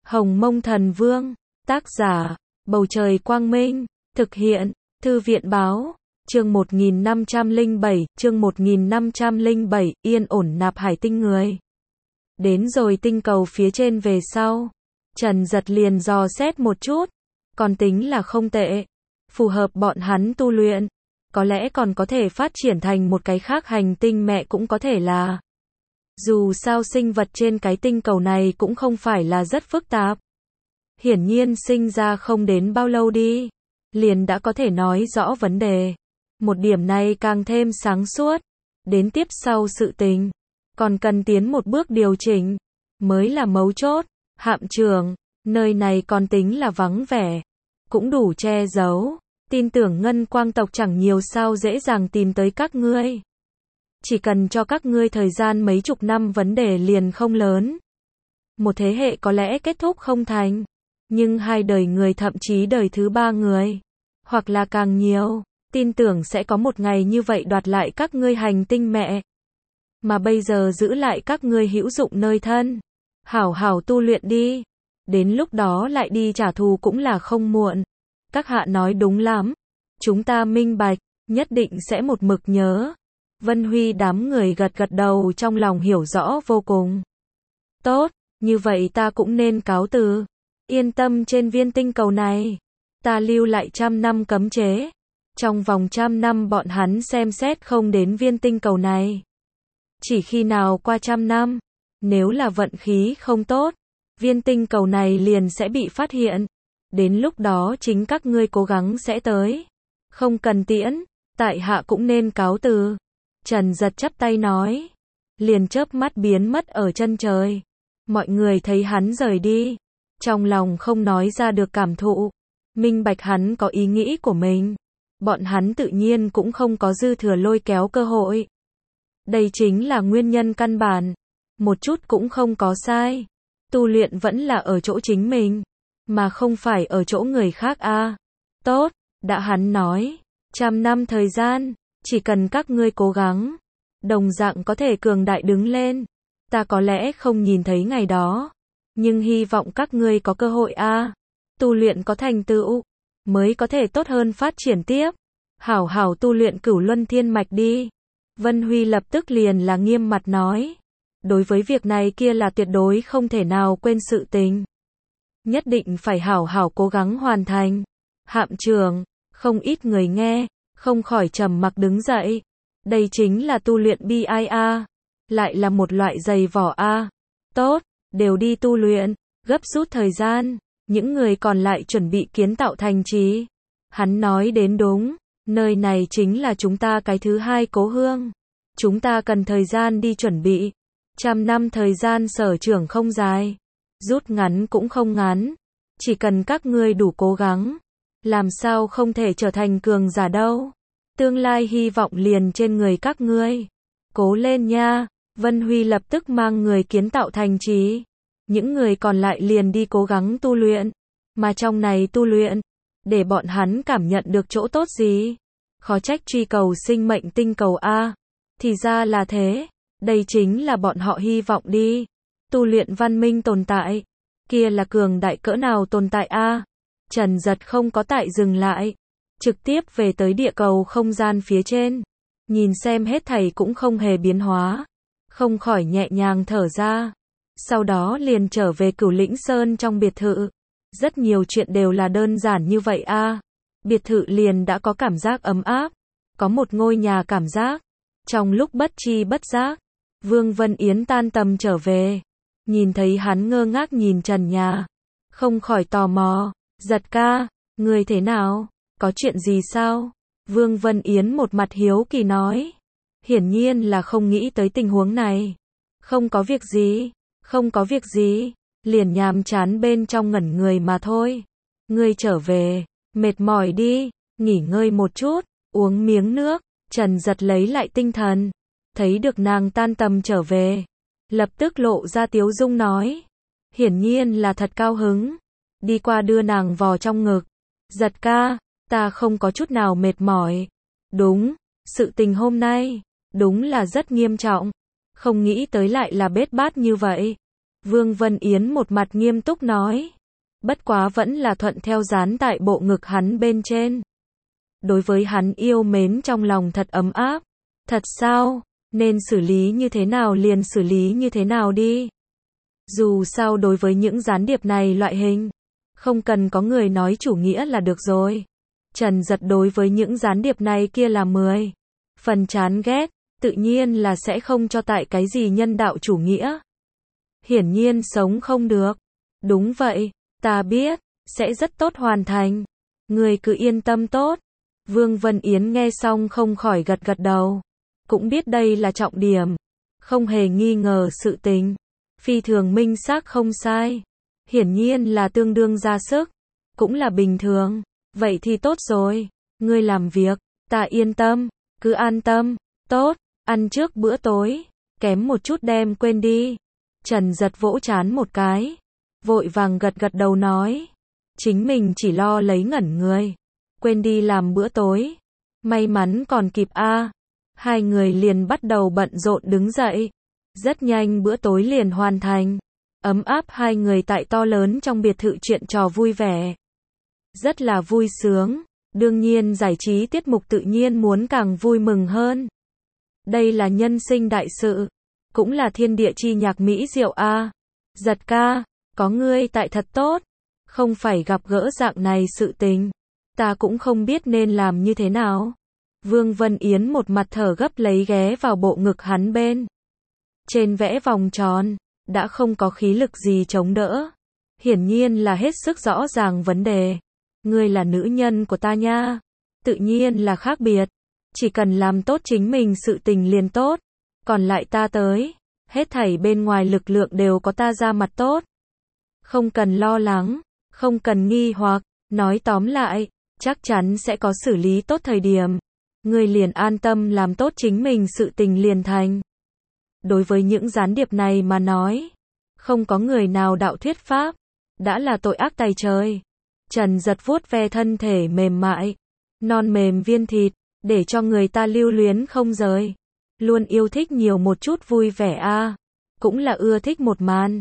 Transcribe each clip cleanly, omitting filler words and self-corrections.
Hồng Mông Thần Vương, tác giả, Bầu Trời Quang Minh, thực hiện, Thư viện Báo, chương 1507, yên ổn nạp hải tinh người. Đến rồi tinh cầu phía trên về sau, Trần Giật liền dò xét một chút, còn tính là không tệ, phù hợp bọn hắn tu luyện, có lẽ còn có thể phát triển thành một cái khác hành tinh mẹ cũng có thể là. Dù sao sinh vật trên cái tinh cầu này cũng không phải là rất phức tạp. Hiển nhiên sinh ra không đến bao lâu đi, liền đã có thể nói rõ vấn đề. Một điểm này càng thêm sáng suốt. Đến tiếp sau sự tình, còn cần tiến một bước điều chỉnh, mới là mấu chốt. Hạm trưởng, nơi này còn tính là vắng vẻ, cũng đủ che giấu. Tin tưởng Ngân Quang tộc chẳng nhiều sao dễ dàng tìm tới các ngươi. Chỉ cần cho các ngươi thời gian mấy chục năm vấn đề liền không lớn. Một thế hệ có lẽ kết thúc không thành, nhưng hai đời người thậm chí đời thứ ba người, hoặc là càng nhiều, tin tưởng sẽ có một ngày như vậy đoạt lại các ngươi hành tinh mẹ. Mà bây giờ giữ lại các ngươi hữu dụng nơi thân. Hảo hảo tu luyện đi. Đến lúc đó lại đi trả thù cũng là không muộn. Các hạ nói đúng lắm. Chúng ta minh bạch, nhất định sẽ một mực nhớ. Vân Huy đám người gật gật đầu trong lòng hiểu rõ vô cùng. Tốt, như vậy ta cũng nên cáo từ. Yên tâm trên viên tinh cầu này. Ta lưu lại 100 năm cấm chế. Trong vòng 100 năm bọn hắn xem xét không đến viên tinh cầu này. Chỉ khi nào qua 100 năm, nếu là vận khí không tốt, viên tinh cầu này liền sẽ bị phát hiện. Đến lúc đó chính các ngươi cố gắng sẽ tới. Không cần tiễn, tại hạ cũng nên cáo từ. Trần Giật chắp tay nói. Liền chớp mắt biến mất ở chân trời. Mọi người thấy hắn rời đi, trong lòng không nói ra được cảm thụ. Minh bạch hắn có ý nghĩ của mình. Bọn hắn tự nhiên cũng không có dư thừa lôi kéo cơ hội. Đây chính là nguyên nhân căn bản. Một chút cũng không có sai. Tu luyện vẫn là ở chỗ chính mình, mà không phải ở chỗ người khác a. Tốt, đã hắn nói, 100 năm thời gian, chỉ cần các ngươi cố gắng, đồng dạng có thể cường đại đứng lên. Ta có lẽ không nhìn thấy ngày đó, nhưng hy vọng các ngươi có cơ hội a. Tu luyện có thành tựu, mới có thể tốt hơn phát triển tiếp. Hảo hảo tu luyện Cửu Luân Thiên Mạch đi. Vân Huy lập tức liền là nghiêm mặt nói. Đối với việc này kia là tuyệt đối không thể nào quên sự tình. Nhất định phải hảo hảo cố gắng hoàn thành. Hạm trưởng, không ít người nghe, không khỏi trầm mặc đứng dậy. Đây chính là tu luyện BIA. Lại là một loại giày vỏ A. Tốt, đều đi tu luyện, gấp rút thời gian. Những người còn lại chuẩn bị kiến tạo thành trì. Hắn nói đến đúng, nơi này chính là chúng ta cái thứ hai cố hương. Chúng ta cần thời gian đi chuẩn bị. 100 năm thời gian sở trưởng không dài, rút ngắn cũng không ngắn. Chỉ cần các ngươi đủ cố gắng, làm sao không thể trở thành cường giả đâu. Tương lai hy vọng liền trên người các ngươi. Cố lên nha. Vân Huy lập tức mang người kiến tạo thành trì. Những người còn lại liền đi cố gắng tu luyện. Mà trong này tu luyện, để bọn hắn cảm nhận được chỗ tốt gì. Khó trách truy cầu sinh mệnh tinh cầu A. Thì ra là thế. Đây chính là bọn họ hy vọng đi. Tu luyện văn minh tồn tại. Kia là cường đại cỡ nào tồn tại a. Trần Giật không có tại dừng lại. Trực tiếp về tới địa cầu không gian phía trên. Nhìn xem hết thảy cũng không hề biến hóa. Không khỏi nhẹ nhàng thở ra. Sau đó liền trở về Cửu Lĩnh Sơn trong biệt thự. Rất nhiều chuyện đều là đơn giản như vậy a. Biệt thự liền đã có cảm giác ấm áp. Có một ngôi nhà cảm giác. Trong lúc bất chi bất giác, Vương Vân Yến tan tầm trở về. Nhìn thấy hắn ngơ ngác nhìn trần nhà. Không khỏi tò mò. Giật ca, người thế nào? Có chuyện gì sao? Vương Vân Yến một mặt hiếu kỳ nói. Hiển nhiên là không nghĩ tới tình huống này. Không có việc gì. Không có việc gì. Liền nhàm chán bên trong ngẩn người mà thôi. Ngươi trở về. Mệt mỏi đi. Nghỉ ngơi một chút. Uống miếng nước. Trần Giật lấy lại tinh thần. Thấy được nàng tan tầm trở về. Lập tức lộ ra tiếu dung nói. Hiển nhiên là thật cao hứng. Đi qua đưa nàng vò trong ngực. Giật ca, ta không có chút nào mệt mỏi. Đúng, sự tình hôm nay, đúng là rất nghiêm trọng. Không nghĩ tới lại là bết bát như vậy. Vương Vân Yến một mặt nghiêm túc nói. Bất quá vẫn là thuận theo dán tại bộ ngực hắn bên trên. Đối với hắn yêu mến trong lòng thật ấm áp. Thật sao, nên xử lý như thế nào liền xử lý như thế nào đi. Dù sao đối với những gián điệp này loại hình, không cần có người nói chủ nghĩa là được rồi. Trần Giật đối với những gián điệp này kia là 10 phần chán ghét, tự nhiên là sẽ không cho tại cái gì nhân đạo chủ nghĩa. Hiển nhiên sống không được. Đúng vậy, ta biết, sẽ rất tốt hoàn thành. Người cứ yên tâm tốt. Vương Vân Yến nghe xong không khỏi gật gật đầu. Cũng biết đây là trọng điểm. Không hề nghi ngờ sự tình. Phi thường minh xác không sai. Hiển nhiên là tương đương ra sức. Cũng là bình thường. Vậy thì tốt rồi. Ngươi làm việc, ta yên tâm. Cứ an tâm. Tốt, ăn trước bữa tối. Kém một chút đem quên đi. Trần Giật vỗ trán một cái. Vội vàng gật gật đầu nói. Chính mình chỉ lo lấy ngẩn người. Quên đi làm bữa tối. May mắn còn kịp a. Hai người liền bắt đầu bận rộn đứng dậy. Rất nhanh bữa tối liền hoàn thành. Ấm áp hai người tại to lớn trong biệt thự chuyện trò vui vẻ. Rất là vui sướng. Đương nhiên giải trí tiết mục tự nhiên muốn càng vui mừng hơn. Đây là nhân sinh đại sự. Cũng là thiên địa chi nhạc mỹ diệu a. Giật ca, có ngươi tại thật tốt. Không phải gặp gỡ dạng này sự tình. Ta cũng không biết nên làm như thế nào. Vương Vân Yến một mặt thở gấp lấy ghé vào bộ ngực hắn bên. Trên vẽ vòng tròn, đã không có khí lực gì chống đỡ. Hiển nhiên là hết sức rõ ràng vấn đề. Ngươi là nữ nhân của ta nha. Tự nhiên là khác biệt. Chỉ cần làm tốt chính mình sự tình liền tốt. Còn lại ta tới. Hết thảy bên ngoài lực lượng đều có ta ra mặt tốt. Không cần lo lắng. Không cần nghi hoặc. Nói tóm lại, chắc chắn sẽ có xử lý tốt thời điểm. Ngươi liền an tâm làm tốt chính mình sự tình liền thành. Đối với những gián điệp này mà nói, không có người nào đạo thuyết pháp, đã là tội ác tày trời. Trần Giật vuốt ve thân thể mềm mại, non mềm viên thịt, để cho người ta lưu luyến không rời. Luôn yêu thích nhiều một chút vui vẻ a. Cũng là ưa thích một màn.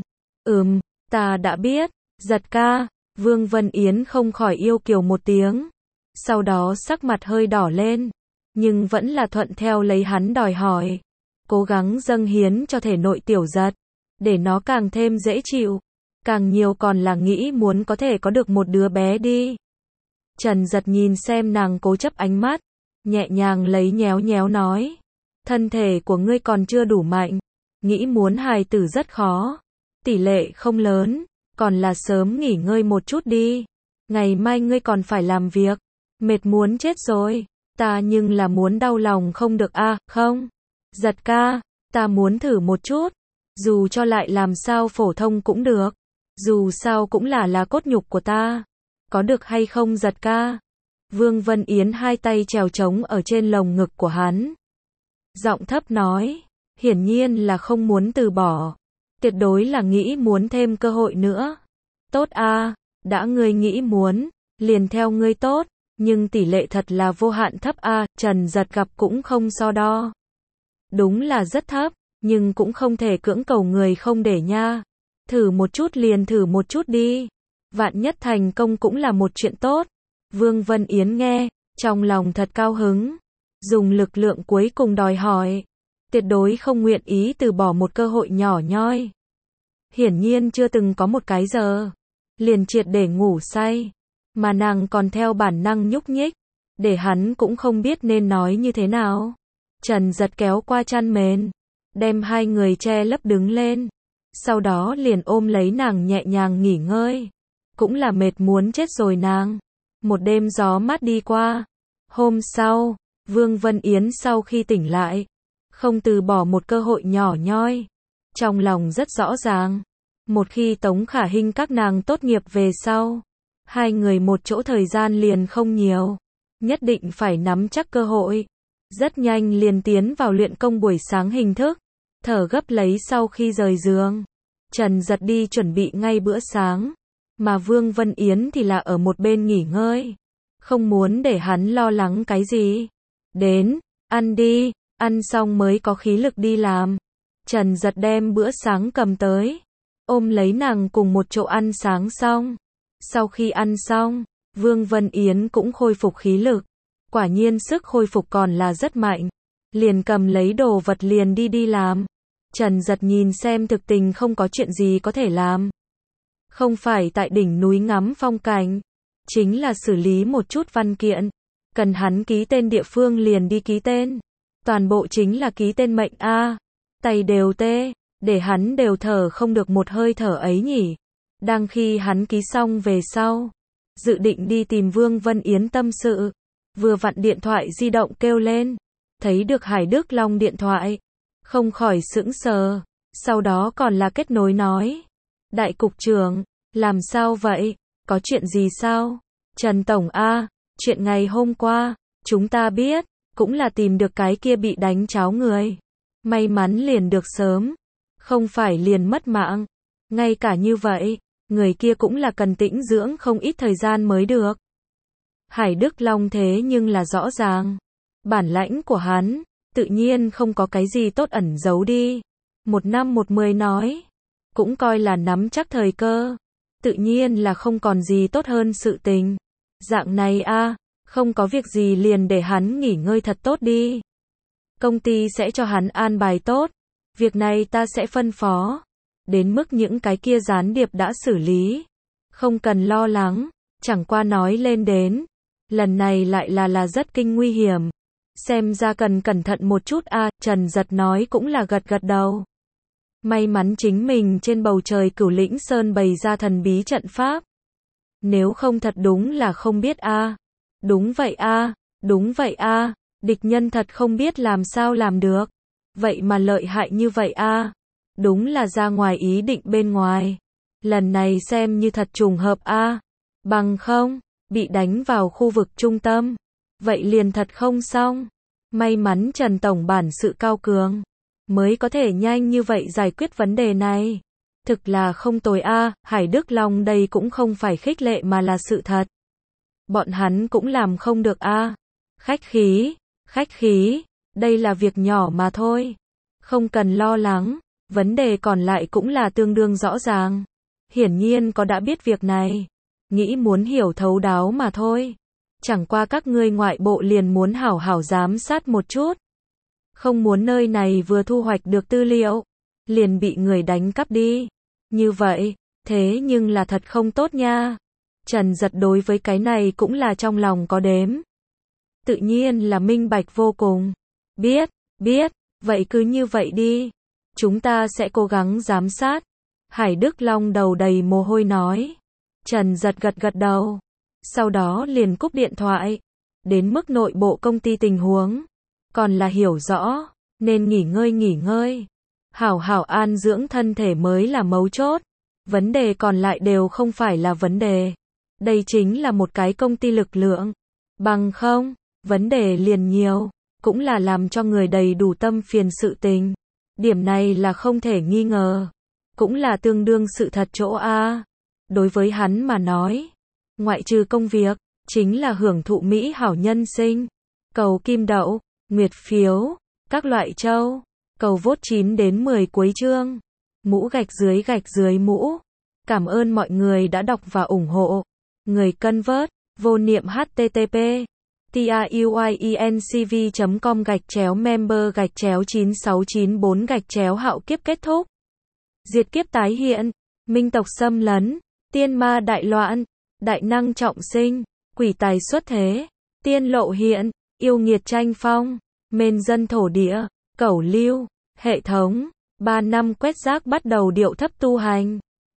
Ta đã biết. Giật ca. Vương Vân Yến không khỏi yêu kiều một tiếng. Sau đó sắc mặt hơi đỏ lên. Nhưng vẫn là thuận theo lấy hắn đòi hỏi. Cố gắng dâng hiến cho thể nội tiểu Giật. Để nó càng thêm dễ chịu. Càng nhiều còn là nghĩ muốn có thể có được một đứa bé đi. Trần Giật nhìn xem nàng cố chấp ánh mắt. Nhẹ nhàng lấy nhéo nhéo nói. Thân thể của ngươi còn chưa đủ mạnh. Nghĩ muốn hài tử rất khó. Tỷ lệ không lớn. Còn là sớm nghỉ ngơi một chút đi. Ngày mai ngươi còn phải làm việc. Mệt muốn chết rồi. Ta nhưng là muốn đau lòng không được a, không? Giật ca, ta muốn thử một chút. Dù cho lại làm sao phổ thông cũng được. Dù sao cũng là cốt nhục của ta. Có được hay không Giật ca? Vương Vân Yến hai tay trèo trống ở trên lồng ngực của hắn. Giọng thấp nói. Hiển nhiên là không muốn từ bỏ. Tuyệt đối là nghĩ muốn thêm cơ hội nữa. Tốt a, đã ngươi nghĩ muốn, liền theo ngươi tốt. Nhưng tỷ lệ thật là vô hạn thấp a. Trần Giật gặp cũng không so đo. Đúng là rất thấp, nhưng cũng không thể cưỡng cầu người không để nha. Thử một chút liền thử một chút đi. Vạn nhất thành công cũng là một chuyện tốt. Vương Vân Yến nghe, trong lòng thật cao hứng. Dùng lực lượng cuối cùng đòi hỏi. Tuyệt đối không nguyện ý từ bỏ một cơ hội nhỏ nhoi. Hiển nhiên chưa từng có một cái giờ. Liền triệt để ngủ say. Mà nàng còn theo bản năng nhúc nhích. Để hắn cũng không biết nên nói như thế nào. Trần Giật kéo qua chăn mền. Đem hai người che lấp đứng lên. Sau đó liền ôm lấy nàng nhẹ nhàng nghỉ ngơi. Cũng là mệt muốn chết rồi nàng. Một đêm gió mát đi qua. Hôm sau, Vương Vân Yến sau khi tỉnh lại. Không từ bỏ một cơ hội nhỏ nhoi. Trong lòng rất rõ ràng. Một khi Tống Khả Hinh các nàng tốt nghiệp về sau. Hai người một chỗ thời gian liền không nhiều. Nhất định phải nắm chắc cơ hội. Rất nhanh liền tiến vào luyện công buổi sáng hình thức. Thở gấp lấy sau khi rời giường. Trần Giật đi chuẩn bị ngay bữa sáng. Mà Vương Vân Yến thì là ở một bên nghỉ ngơi. Không muốn để hắn lo lắng cái gì. Đến, ăn đi, ăn xong mới có khí lực đi làm. Trần Giật đem bữa sáng cầm tới. ôm lấy nàng cùng một chỗ ăn sáng xong. Sau khi ăn xong, Vương Vân Yến cũng khôi phục khí lực. Quả nhiên sức khôi phục còn là rất mạnh. Liền cầm lấy đồ vật liền đi làm. Trần Giật nhìn xem thực tình không có chuyện gì có thể làm. Không phải tại đỉnh núi ngắm phong cảnh, chính là xử lý một chút văn kiện. Cần hắn ký tên địa phương liền đi ký tên. Toàn bộ chính là ký tên mệnh a. Tay đều tê, để hắn đều thở không được một hơi thở ấy nhỉ. Đang khi hắn ký xong về sau, dự định đi tìm Vương Vân Yến tâm sự. Vừa vặn điện thoại di động kêu lên. Thấy được Hải Đức Long điện thoại. Không khỏi sững sờ. Sau đó còn là kết nối nói. Đại cục trưởng, làm sao vậy? Có chuyện gì sao? Trần Tổng a, chuyện ngày hôm qua, chúng ta biết, cũng là tìm được cái kia bị đánh cháo người. May mắn liền được sớm, không phải liền mất mạng. Ngay cả như vậy, người kia cũng là cần tĩnh dưỡng không ít thời gian mới được. Hải Đức Long thế nhưng là rõ ràng. Bản lãnh của hắn, tự nhiên không có cái gì tốt ẩn giấu đi. 1 năm 10 nói, cũng coi là nắm chắc thời cơ. Tự nhiên là không còn gì tốt hơn sự tình. Dạng này a, không có việc gì liền để hắn nghỉ ngơi thật tốt đi. Công ty sẽ cho hắn an bài tốt. Việc này ta sẽ phân phó. Đến mức những cái kia gián điệp đã xử lý. Không cần lo lắng, chẳng qua nói lên đến. Lần này lại là rất kinh nguy hiểm. Xem ra cần cẩn thận một chút a. Trần Giật nói cũng là gật đầu. May mắn chính mình trên bầu trời Cửu Lĩnh Sơn bày ra thần bí trận pháp. Nếu không thật đúng là không biết a. Đúng vậy a, đúng vậy a, địch nhân thật không biết làm sao làm được. Vậy mà lợi hại như vậy a. Đúng là ra ngoài ý định bên ngoài. Lần này xem như thật trùng hợp a. Bằng không, bị đánh vào khu vực trung tâm. Vậy liền thật không xong. May mắn Trần Tổng bản sự cao cường, mới có thể nhanh như vậy giải quyết vấn đề này. Thực là không tồi a. Hải Đức Long đây cũng không phải khích lệ mà là sự thật. Bọn hắn cũng làm không được a. Khách khí, đây là việc nhỏ mà thôi. Không cần lo lắng, vấn đề còn lại cũng là tương đương rõ ràng. Hiển nhiên có đã biết việc này, nghĩ muốn hiểu thấu đáo mà thôi. Chẳng qua các ngươi ngoại bộ liền muốn hảo hảo giám sát một chút. Không muốn nơi này vừa thu hoạch được tư liệu, liền bị người đánh cắp đi. Như vậy, thế nhưng là thật không tốt nha. Trần Giật đối với cái này cũng là trong lòng có đếm. Tự nhiên là minh bạch vô cùng. Biết, vậy cứ như vậy đi. Chúng ta sẽ cố gắng giám sát. Hải Đức Long đầu đầy mồ hôi nói. Trần Giật gật đầu. Sau đó liền cúp điện thoại. Đến mức nội bộ công ty tình huống, còn là hiểu rõ, nên nghỉ ngơi. Hảo hảo an dưỡng thân thể mới là mấu chốt. Vấn đề còn lại đều không phải là vấn đề. Đây chính là một cái công ty lực lượng. Bằng không, vấn đề liền nhiều, cũng là làm cho người đầy đủ tâm phiền sự tình. Điểm này là không thể nghi ngờ. Cũng là tương đương sự thật chỗ a. Đối với hắn mà nói, ngoại trừ công việc, chính là hưởng thụ mỹ hảo nhân sinh. Cầu kim đậu, nguyệt phiếu, các loại châu. Cầu vote 9 đến 10 cuối chương. Mũ gạch dưới mũ. Cảm ơn mọi người đã đọc và ủng hộ. Người cân vớt, vô niệm http tiuyecnv.com/member/9694 hạo kiếp kết thúc. Diệt kiếp tái hiện, minh tộc xâm lấn, tiên ma đại loạn, đại năng trọng sinh, quỷ tài xuất thế, tiên lộ hiện, yêu nghiệt tranh phong, mên dân thổ địa, cẩu lưu, hệ thống, 3 năm quét rác bắt đầu điệu thấp tu hành.